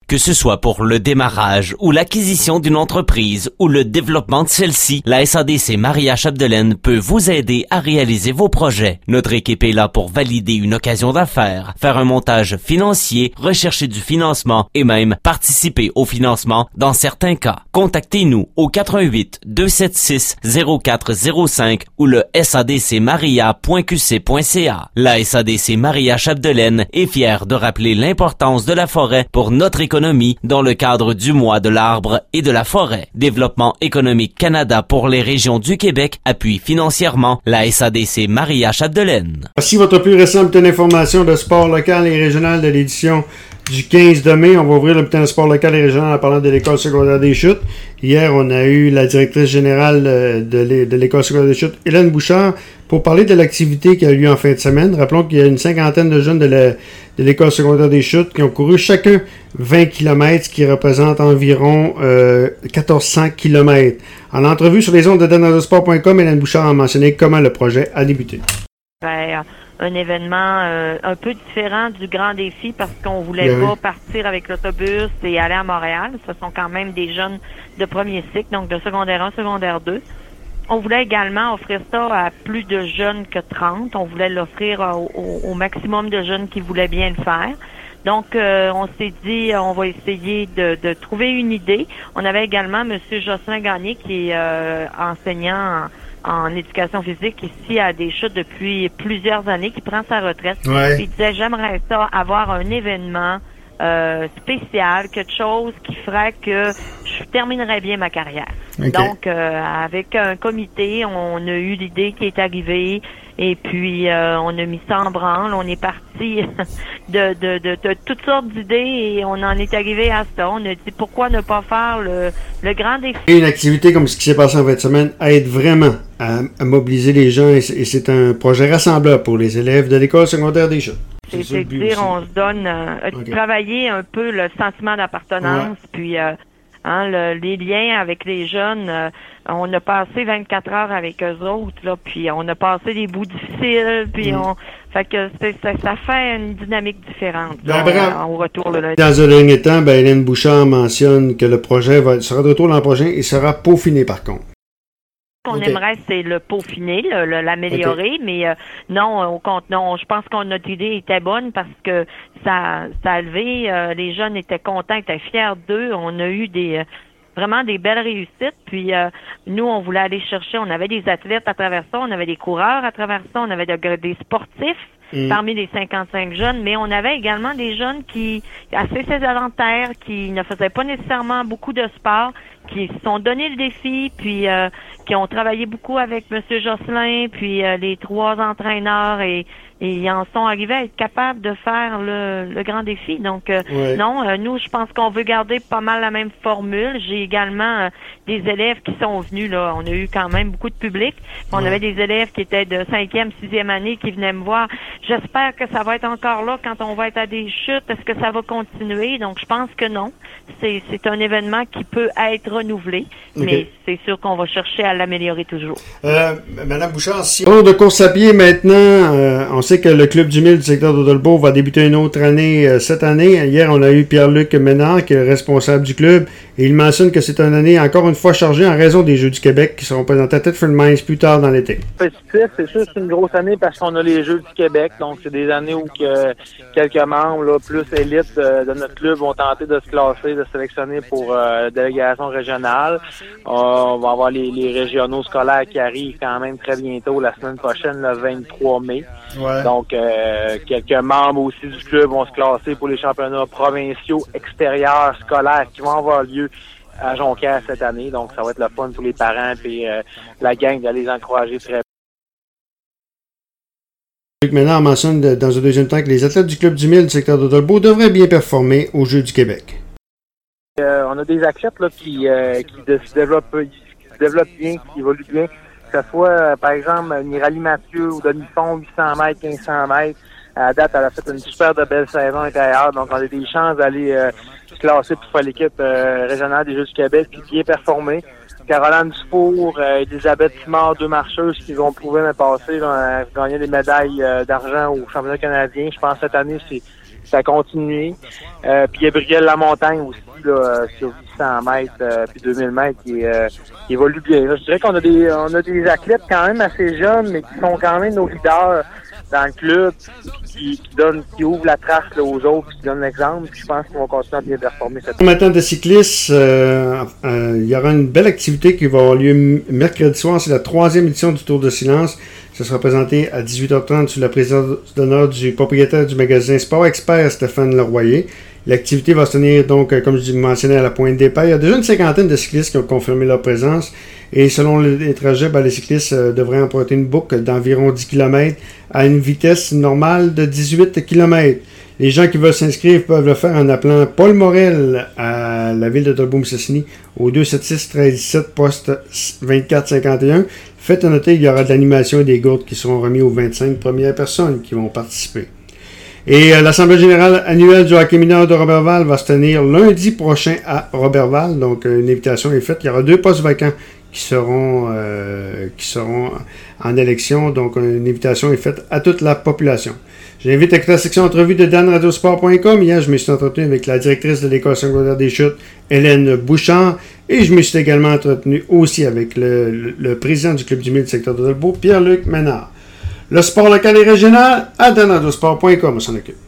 Que ce soit pour le démarrage ou l'acquisition d'une entreprise ou le développement de celle-ci, la SADC Maria-Chapdelaine peut vous aider à réaliser vos projets. Notre équipe est là pour valider une occasion d'affaires, faire un montage financier, rechercher du financement et même participer au financement dans certains cas. Contactez-nous au 88 276 0405 ou le sadcmaria.qc.ca. La SADC Maria-Chapdelaine est fière de rappeler l'importance de la forêt pour notre économie dans le cadre du mois de l'arbre et de la forêt. Développement économique Canada pour les régions du Québec appuie financièrement la SADC Maria-Chapdelaine. Voici votre plus récente bulletin d'information de sport local et régional de l'édition du 15 de mai. On va ouvrir le bulletin de sport local et régional en parlant de l'école secondaire des Chutes. Hier, on a eu la directrice générale de l'école secondaire des Chutes, Hélène Bouchard, pour parler de l'activité qui a eu lieu en fin de semaine. Rappelons qu'il y a une cinquantaine de jeunes de l'école secondaire des Chutes qui ont couru chacun 20 km, ce qui représente environ 1400 km. En entrevue sur les ondes de danassport.com, Hélène Bouchard a mentionné comment le projet a débuté. Un événement un peu différent du grand défi parce qu'on voulait pas partir avec l'autobus et aller à Montréal. Ce sont quand même des jeunes de premier cycle, donc de secondaire 1, secondaire 2. On voulait également offrir ça à plus de jeunes que 30. On voulait l'offrir au maximum de jeunes qui voulaient bien le faire. Donc, on s'est dit, on va essayer de trouver une idée. On avait également M. Jocelyn Gagné, qui est enseignant en éducation physique ici à des Chutes depuis plusieurs années, qui prend sa retraite. Ouais. Il disait, j'aimerais ça avoir un événement spécial, quelque chose qui ferait que je terminerais bien ma carrière. Okay. Donc, avec un comité, on a eu l'idée qui est arrivée et puis on a mis ça en branle. On est parti de toutes sortes d'idées et on en est arrivé à ça. On a dit pourquoi ne pas faire le grand défi. Et une activité comme ce qui s'est passé en fin de semaine aide vraiment à mobiliser les gens et c'est un projet rassembleur pour les élèves de l'école secondaire des Chutes. C'est-à-dire, on se donne, travailler un peu le sentiment d'appartenance, puis les liens avec les jeunes. On a passé 24 heures avec eux autres, là, puis on a passé des bouts difficiles, puis fait que ça fait une dynamique différente au retour le lundi. Dans un dernier temps, Hélène Bouchard mentionne que le projet sera de retour l'an prochain et sera peaufiné par contre. Qu'on aimerait, c'est le peaufiner, l'améliorer, mais non, au compte, non. Je pense que notre idée était bonne parce que ça a levé, les jeunes étaient contents, étaient fiers d'eux. On a eu vraiment des belles réussites. Puis nous, on voulait aller chercher, on avait des athlètes à travers ça, on avait des coureurs à travers ça, on avait des sportifs parmi les 55 jeunes, mais on avait également des jeunes qui assez sédentaires, qui ne faisaient pas nécessairement beaucoup de sport, qui se sont donné le défi, puis qui ont travaillé beaucoup avec M. Jocelyn, puis les 3 entraîneurs, et ils en sont arrivés à être capables de faire le grand défi. Donc, non, nous, je pense qu'on veut garder pas mal la même formule. J'ai également des élèves qui sont venus, là. On a eu quand même beaucoup de public. On avait des élèves qui étaient de 5e, 6e année qui venaient me voir. J'espère que ça va être encore là quand on va être à des Chutes. Est-ce que ça va continuer? Donc, je pense que non. C'est un événement qui peut être renouvelé, mais c'est sûr qu'on va chercher à l'améliorer toujours. Madame Bouchard, si on de course à pied maintenant, on sait que le Club du Mille du secteur d'Audolbeau va débuter une autre année cette année. Hier, on a eu Pierre-Luc Ménard, qui est le responsable du club, et il mentionne que c'est une année encore une fois chargée en raison des Jeux du Québec qui seront présentés à Thetford Mines plus tard dans l'été. C'est sûr, c'est une grosse année parce qu'on a les Jeux du Québec, donc c'est des années où quelques membres là, plus élites de notre club vont tenter de se classer, de se sélectionner pour la délégation régionale. On va avoir les régionaux scolaires qui arrivent quand même très bientôt, la semaine prochaine, le 23 mai. Ouais. Donc, quelques membres aussi du club vont se classer pour les championnats provinciaux extérieurs scolaires qui vont avoir lieu à Jonquière cette année. Donc, ça va être le fun pour les parents et la gang d'aller les encourager très. Luc Ménard mentionne dans un deuxième temps que les athlètes du Club du Mille du secteur d'Audolbeau devraient bien performer aux Jeux du Québec. On a des athlètes là, qui se développent bien, qui évoluent bien. Que ce soit, par exemple, Nirali Mathieu ou Denis Fond, 800 mètres, 1500 mètres. À la date, elle a fait une super de belle saison intérieure. Donc, on a des chances d'aller se classer pour faire l'équipe régionale des Jeux du Québec puis bien performer. Caroline Dufour, Elisabeth Simard, 2 marcheuses qui vont prouver l'année passée, gagner des médailles d'argent au championnat canadien. Je pense que cette année, ça a continué. Puis il y a Brielle La Montagne aussi, là, sur 800 mètres puis 2000 mètres qui évolue bien. Là, je dirais qu'on a des athlètes quand même assez jeunes, mais qui sont quand même nos leaders dans le club, qui ouvrent la trace là, aux autres, qui donnent l'exemple. Puis je pense qu'ils vont continuer à bien performer cette année. Maintenant de cyclistes, il y aura une belle activité qui va avoir lieu mercredi soir. C'est la 3e édition du Tour de Silence. Ça sera présenté à 18h30 sous la présidence d'honneur du propriétaire du magasin Sport Expert, Stéphane Leroyer. L'activité va se tenir donc, comme je mentionnais, à la Pointe des Pailles. Il y a déjà une cinquantaine de cyclistes qui ont confirmé leur présence. Et selon les trajets, les cyclistes devraient emprunter une boucle d'environ 10 km à une vitesse normale de 18 km. Les gens qui veulent s'inscrire peuvent le faire en appelant Paul Morel à la ville de Talbot-Mistassini au 276-1317 poste 2451. Faites noter qu'il y aura de l'animation et des gourdes qui seront remis aux 25 premières personnes qui vont participer. Et l'Assemblée générale annuelle du hockey mineur de Roberval va se tenir lundi prochain à Roberval. Donc, une invitation est faite. Il y aura 2 postes vacants qui seront en élection. Donc, une invitation est faite à toute la population. J'invite à écouter la section entrevue de danradiosport.com. Hier, je me suis entretenu avec la directrice de l'École secondaire des Chutes, Hélène Bouchard. Et je me suis également entretenu aussi avec le président du Club du Mille du secteur de Talbot, Pierre-Luc Ménard. Le sport local et régional à danradiosport.com, on s'en occupe.